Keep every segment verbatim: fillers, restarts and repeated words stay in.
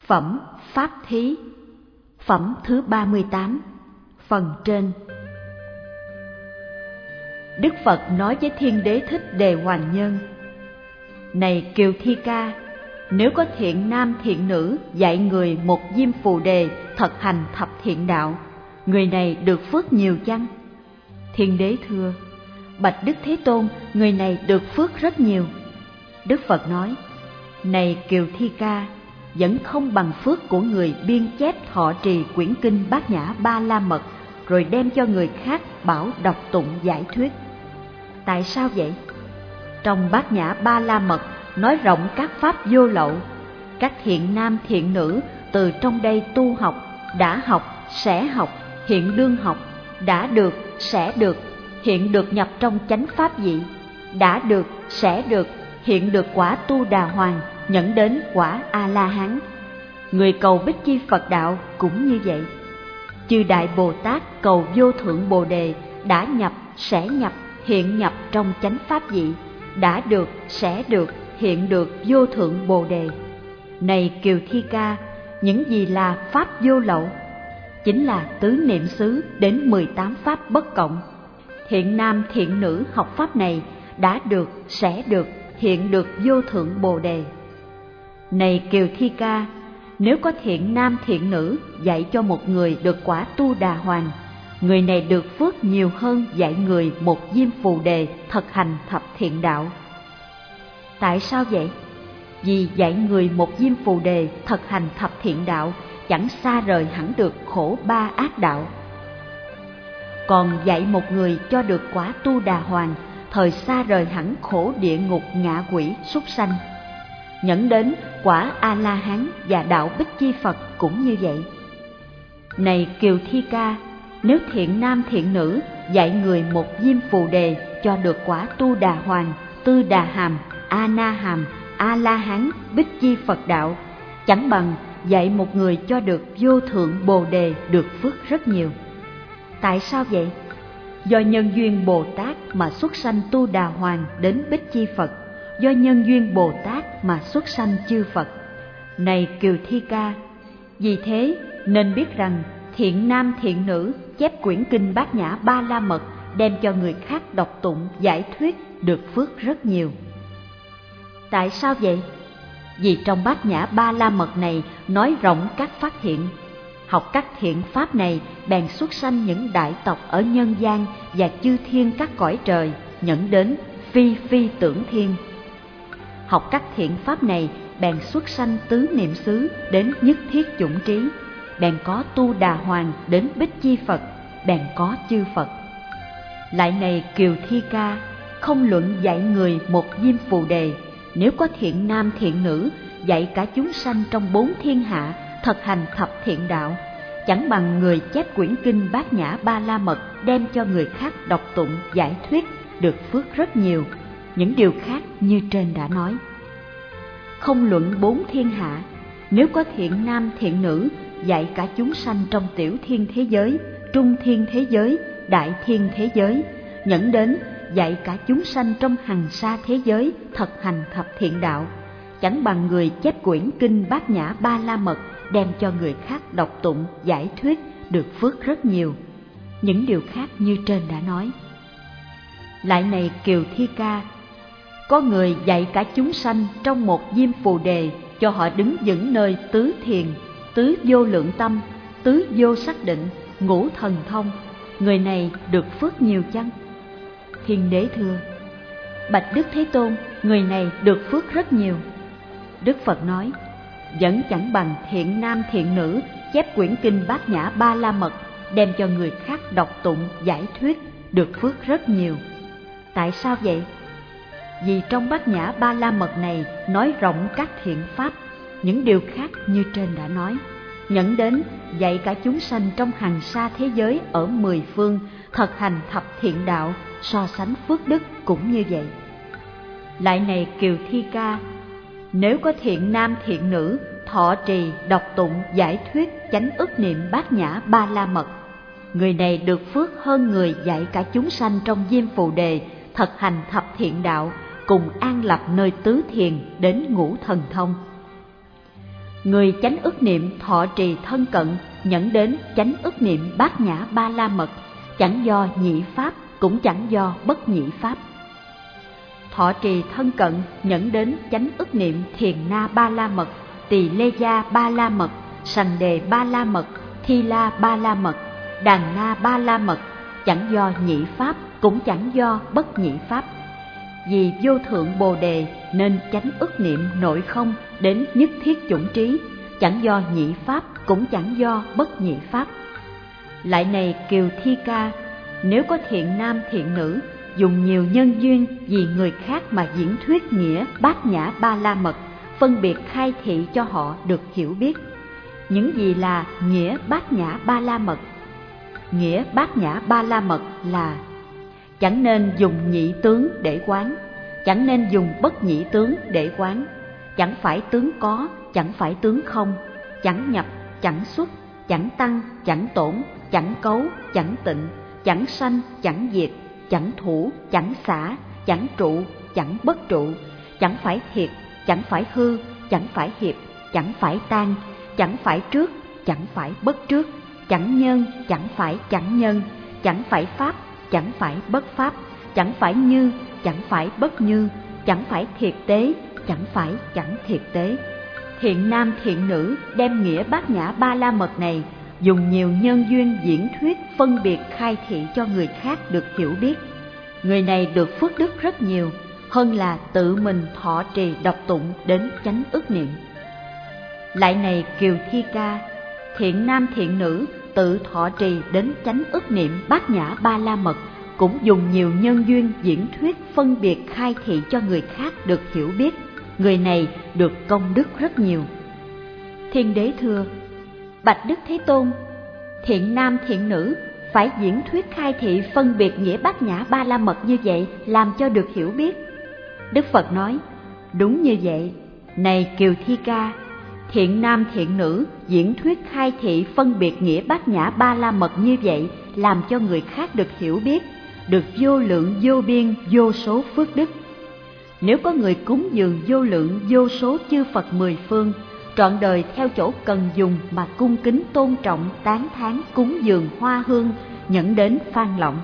Phẩm Pháp Thí. Phẩm thứ ba mươi tám. Phần trên. Đức Phật nói với Thiên Đế Thích Đề Hoàng Nhân: Này Kiều Thi Ca, nếu có thiện nam thiện nữ dạy người một diêm phù đề thật hành thập thiện đạo, người này được phước nhiều chăng? Thiên Đế thưa: Bạch Đức Thế Tôn, người này được phước rất nhiều. Đức Phật nói: Này Kiều Thi Ca, vẫn không bằng phước của người biên chép thọ trì quyển kinh Bát Nhã Ba La Mật rồi đem cho người khác bảo đọc tụng giải thuyết. Tại sao vậy? Trong Bát Nhã Ba La Mật nói rộng các pháp vô lậu. Các thiện nam thiện nữ từ trong đây tu học, đã học, sẽ học, hiện đương học, đã được, sẽ được, hiện được nhập trong chánh pháp vị, đã được, sẽ được, hiện được quả Tu Đà Hoàng, nhẫn đến quả A-la-hán. Người cầu Bích Chi Phật đạo cũng như vậy. Chư Đại Bồ Tát cầu vô thượng Bồ Đề đã nhập, sẽ nhập, hiện nhập trong chánh pháp vị, đã được, sẽ được, hiện được vô thượng Bồ Đề. Này Kiều Thi Ca, những gì là pháp vô lậu? Chính là tứ niệm xứ đến mười tám pháp bất cộng. Thiện nam thiện nữ học pháp này đã được, sẽ được, hiện được vô thượng Bồ Đề. Này Kiều Thi Ca, nếu có thiện nam thiện nữ dạy cho một người được quả Tu Đà Hoàng, người này được phước nhiều hơn dạy người một diêm phù đề thật hành thập thiện đạo. Tại sao vậy? Vì dạy người một diêm phù đề thật hành thập thiện đạo chẳng xa rời hẳn được khổ ba ác đạo. Còn dạy một người cho được quả Tu Đà Hoàng thời xa rời hẳn khổ địa ngục ngạ quỷ súc sanh, nhẫn đến quả A-la-hán và đạo Bích Chi Phật cũng như vậy. Này Kiều Thi Ca, nếu thiện nam thiện nữ dạy người một diêm phù đề cho được quả Tu Đà Hoàng, Tư Đà Hàm, A-na Hàm, A-la-hán, Bích Chi Phật đạo, chẳng bằng dạy một người cho được vô thượng Bồ Đề được phước rất nhiều. Tại sao vậy? Do nhân duyên Bồ Tát mà xuất sanh Tu Đà Hoàng đến Bích Chi Phật, do nhân duyên Bồ Tát mà xuất sanh chư Phật. Này Kiều Thi Ca, vì thế nên biết rằng thiện nam thiện nữ chép quyển kinh Bát Nhã Ba La Mật đem cho người khác đọc tụng giải thuyết được phước rất nhiều. Tại sao vậy? Vì trong Bát Nhã Ba La Mật này nói rộng các pháp thiện. Học các thiện pháp này bèn xuất sanh những đại tộc ở nhân gian và chư thiên các cõi trời, nhẫn đến phi phi tưởng thiên. Học các thiện pháp này bèn xuất sanh tứ niệm xứ đến nhất thiết chủng trí, bèn có Tu Đà Hoàng đến Bích Chi Phật, bèn có chư Phật. Lại này Kiều Thi Ca, không luận dạy người một diêm phù đề, nếu có thiện nam thiện nữ dạy cả chúng sanh trong bốn thiên hạ thật hành thập thiện đạo, chẳng bằng người chép quyển kinh Bát Nhã Ba La Mật đem cho người khác đọc tụng giải thuyết được phước rất nhiều. Những điều khác như trên đã nói. Không luận bốn thiên hạ, nếu có thiện nam thiện nữ dạy cả chúng sanh trong tiểu thiên thế giới, trung thiên thế giới, đại thiên thế giới, nhẫn đến dạy cả chúng sanh trong hằng sa thế giới thật hành thập thiện đạo, chẳng bằng người chép quyển kinh Bát Nhã Ba La Mật đem cho người khác đọc tụng giải thuyết được phước rất nhiều. Những điều khác như trên đã nói. Lại này Kiều Thi Ca, có người dạy cả chúng sanh trong một diêm phù đề cho họ đứng vững nơi tứ thiền, tứ vô lượng tâm, tứ vô xác định, ngũ thần thông, người này được phước nhiều chăng? Thiên Đế thưa: Bạch Đức Thế Tôn, người này được phước rất nhiều. Đức Phật nói: Vẫn chẳng bằng thiện nam thiện nữ chép quyển kinh Bát Nhã Ba La Mật đem cho người khác đọc tụng giải thuyết được phước rất nhiều. Tại sao vậy? Vì trong Bát Nhã Ba La Mật này nói rộng các thiện pháp, những điều khác như trên đã nói, nhẫn đến dạy cả chúng sanh trong hằng sa thế giới ở mười phương thật hành thập thiện đạo, so sánh phước đức cũng như vậy. Lại này Kiều Thi Ca, nếu có thiện nam thiện nữ thọ trì đọc tụng giải thuyết chánh ức niệm Bát Nhã Ba La Mật, người này được phước hơn người dạy cả chúng sanh trong diêm phù đề thật hành thập thiện đạo, cùng an lập nơi tứ thiền đến ngũ thần thông. Người chánh ức niệm thọ trì thân cận, nhẫn đến chánh ức niệm bát nhã ba la mật, chẳng do nhị pháp cũng chẳng do bất nhị pháp. Thọ trì thân cận, nhẫn đến chánh ức niệm thiền na ba la mật, tỳ lê gia ba la mật, sành đề ba la mật, thi la ba la mật, đàn na ba la mật, chẳng do nhị pháp cũng chẳng do bất nhị pháp. Vì vô thượng bồ đề nên chánh ức niệm nội không đến nhất thiết chủng trí, chẳng do nhị pháp cũng chẳng do bất nhị pháp. Lại này Kiều Thi Ca, nếu có thiện nam thiện nữ dùng nhiều nhân duyên vì người khác mà diễn thuyết nghĩa bát nhã ba la mật, phân biệt khai thị cho họ được hiểu biết. Những gì là nghĩa bát nhã ba la mật? Nghĩa bát nhã ba la mật là: chẳng nên dùng nhị tướng để quán, chẳng nên dùng bất nhị tướng để quán, chẳng phải tướng có, chẳng phải tướng không, chẳng nhập, chẳng xuất, chẳng tăng, chẳng tổn, chẳng cấu, chẳng tịnh, chẳng sanh, chẳng diệt, chẳng thủ, chẳng xả, chẳng trụ, chẳng bất trụ, chẳng phải thiệt, chẳng phải hư, chẳng phải hiệp, chẳng phải tan, chẳng phải trước, chẳng phải bất trước, chẳng nhân, chẳng phải chẳng nhân, chẳng phải pháp, chẳng phải bất pháp, chẳng phải như, chẳng phải bất như, chẳng phải thiệt tế, chẳng phải chẳng thiệt tế. Thiện nam thiện nữ đem nghĩa bát nhã ba la mật này dùng nhiều nhân duyên diễn thuyết phân biệt khai thị cho người khác được hiểu biết. Người này được phước đức rất nhiều, hơn là tự mình thọ trì đọc tụng đến chánh ức niệm. Lại này Kiều Thi Ca, thiện nam thiện nữ tự thọ trì đến chánh ức niệm bát nhã ba la mật cũng dùng nhiều nhân duyên diễn thuyết phân biệt khai thị cho người khác được hiểu biết. Người này được công đức rất nhiều. Thiên Đế thưa: bạch Đức Thế Tôn, thiện nam thiện nữ phải diễn thuyết khai thị phân biệt nghĩa bát nhã ba la mật như vậy làm cho được hiểu biết. Đức Phật nói: đúng như vậy. Này Kiều Thi Ca, thiện nam thiện nữ diễn thuyết khai thị phân biệt nghĩa bát nhã ba la mật như vậy làm cho người khác được hiểu biết, được vô lượng vô biên vô số phước đức. Nếu có người cúng dường vô lượng vô số chư Phật mười phương, trọn đời theo chỗ cần dùng mà cung kính tôn trọng tán thán cúng dường hoa hương, nhẫn đến phan lọng.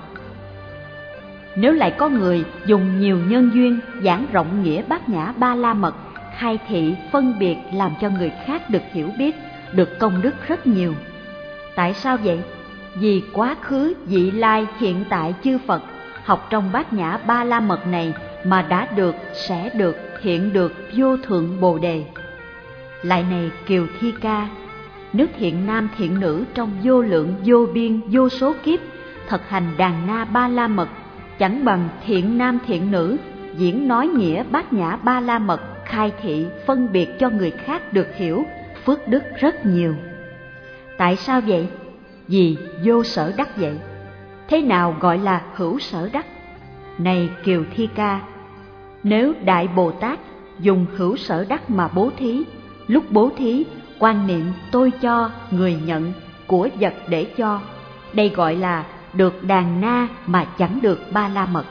Nếu lại có người dùng nhiều nhân duyên giảng rộng nghĩa bát nhã ba la mật, khai thị phân biệt làm cho người khác được hiểu biết, được công đức rất nhiều. Tại sao vậy? Vì quá khứ, vị lai, hiện tại chư Phật học trong bát nhã ba la mật này mà đã được, sẽ được, hiện được vô thượng bồ đề. Lại này Kiều Thi Ca, nếu thiện nam thiện nữ trong vô lượng vô biên vô số kiếp thực hành đàn na ba la mật, chẳng bằng thiện nam thiện nữ diễn nói nghĩa bát nhã ba la mật, khai thị phân biệt cho người khác được hiểu, phước đức rất nhiều. Tại sao vậy? Vì vô sở đắc vậy. Thế nào gọi là hữu sở đắc? Này Kiều Thi Ca, nếu Đại Bồ Tát dùng hữu sở đắc mà bố thí, lúc bố thí quan niệm tôi cho, người nhận, của vật để cho, đây gọi là được đàn na mà chẳng được ba la mật.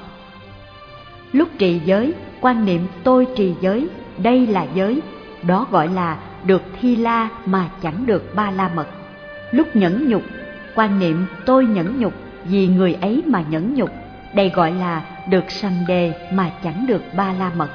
Lúc trì giới quan niệm tôi trì giới, đây là giới, đó gọi là được thi la mà chẳng được ba la mật. Lúc nhẫn nhục quan niệm tôi nhẫn nhục vì người ấy mà nhẫn nhục, đây gọi là được sanh đề mà chẳng được ba la mật.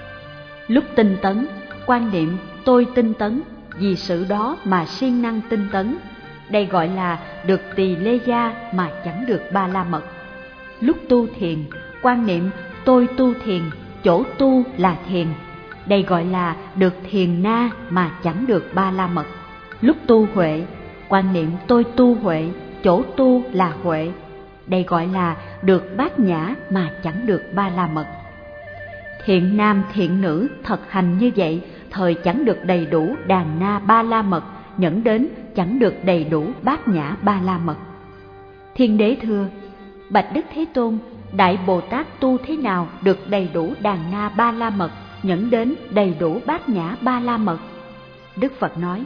Lúc tinh tấn quan niệm tôi tinh tấn vì sự đó mà siêng năng tinh tấn, đây gọi là được tỳ lê gia mà chẳng được ba la mật. Lúc tu thiền quan niệm tôi tu thiền, chỗ tu là thiền, đây gọi là được thiền na mà chẳng được ba la mật. Lúc tu huệ quan niệm tôi tu huệ, chỗ tu là huệ, đây gọi là được bát nhã mà chẳng được ba la mật. Thiện nam thiện nữ thật hành như vậy, thời chẳng được đầy đủ đàn na ba la mật, nhẫn đến chẳng được đầy đủ bát nhã ba la mật. Thiên Đế thưa: bạch Đức Thế Tôn, Đại Bồ Tát tu thế nào được đầy đủ đàn na ba la mật, nhẫn đến đầy đủ bát nhã ba la mật? Đức Phật nói: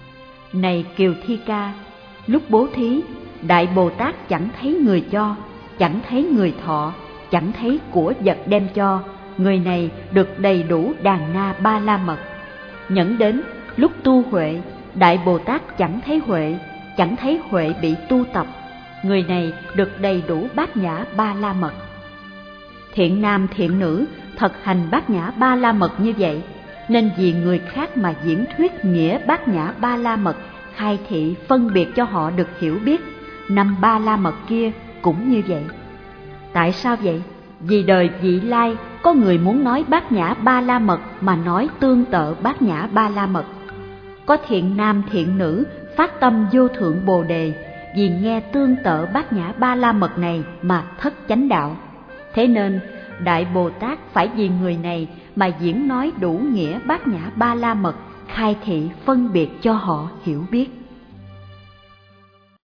này Kiều Thi Ca, lúc bố thí, Đại Bồ Tát chẳng thấy người cho, chẳng thấy người thọ, chẳng thấy của vật đem cho, người này được đầy đủ đàn na ba la mật. Nhẫn đến lúc tu huệ, Đại Bồ Tát chẳng thấy huệ, chẳng thấy huệ bị tu tập, người này được đầy đủ bát nhã ba la mật. Thiện nam thiện nữ thật hành bát nhã ba la mật như vậy, nên vì người khác mà diễn thuyết nghĩa bát nhã ba la mật, khai thị phân biệt cho họ được hiểu biết. Năm ba la mật kia cũng như vậy. Tại sao vậy? Vì đời vị lai có người muốn nói bát nhã ba la mật mà nói tương tự bát nhã ba la mật. Có thiện nam thiện nữ phát tâm vô thượng bồ đề, vì nghe tương tự bát nhã ba la mật này mà thất chánh đạo. Thế nên Đại Bồ Tát phải vì người này mà diễn nói đủ nghĩa bát nhã ba la mật, khai thị phân biệt cho họ hiểu biết.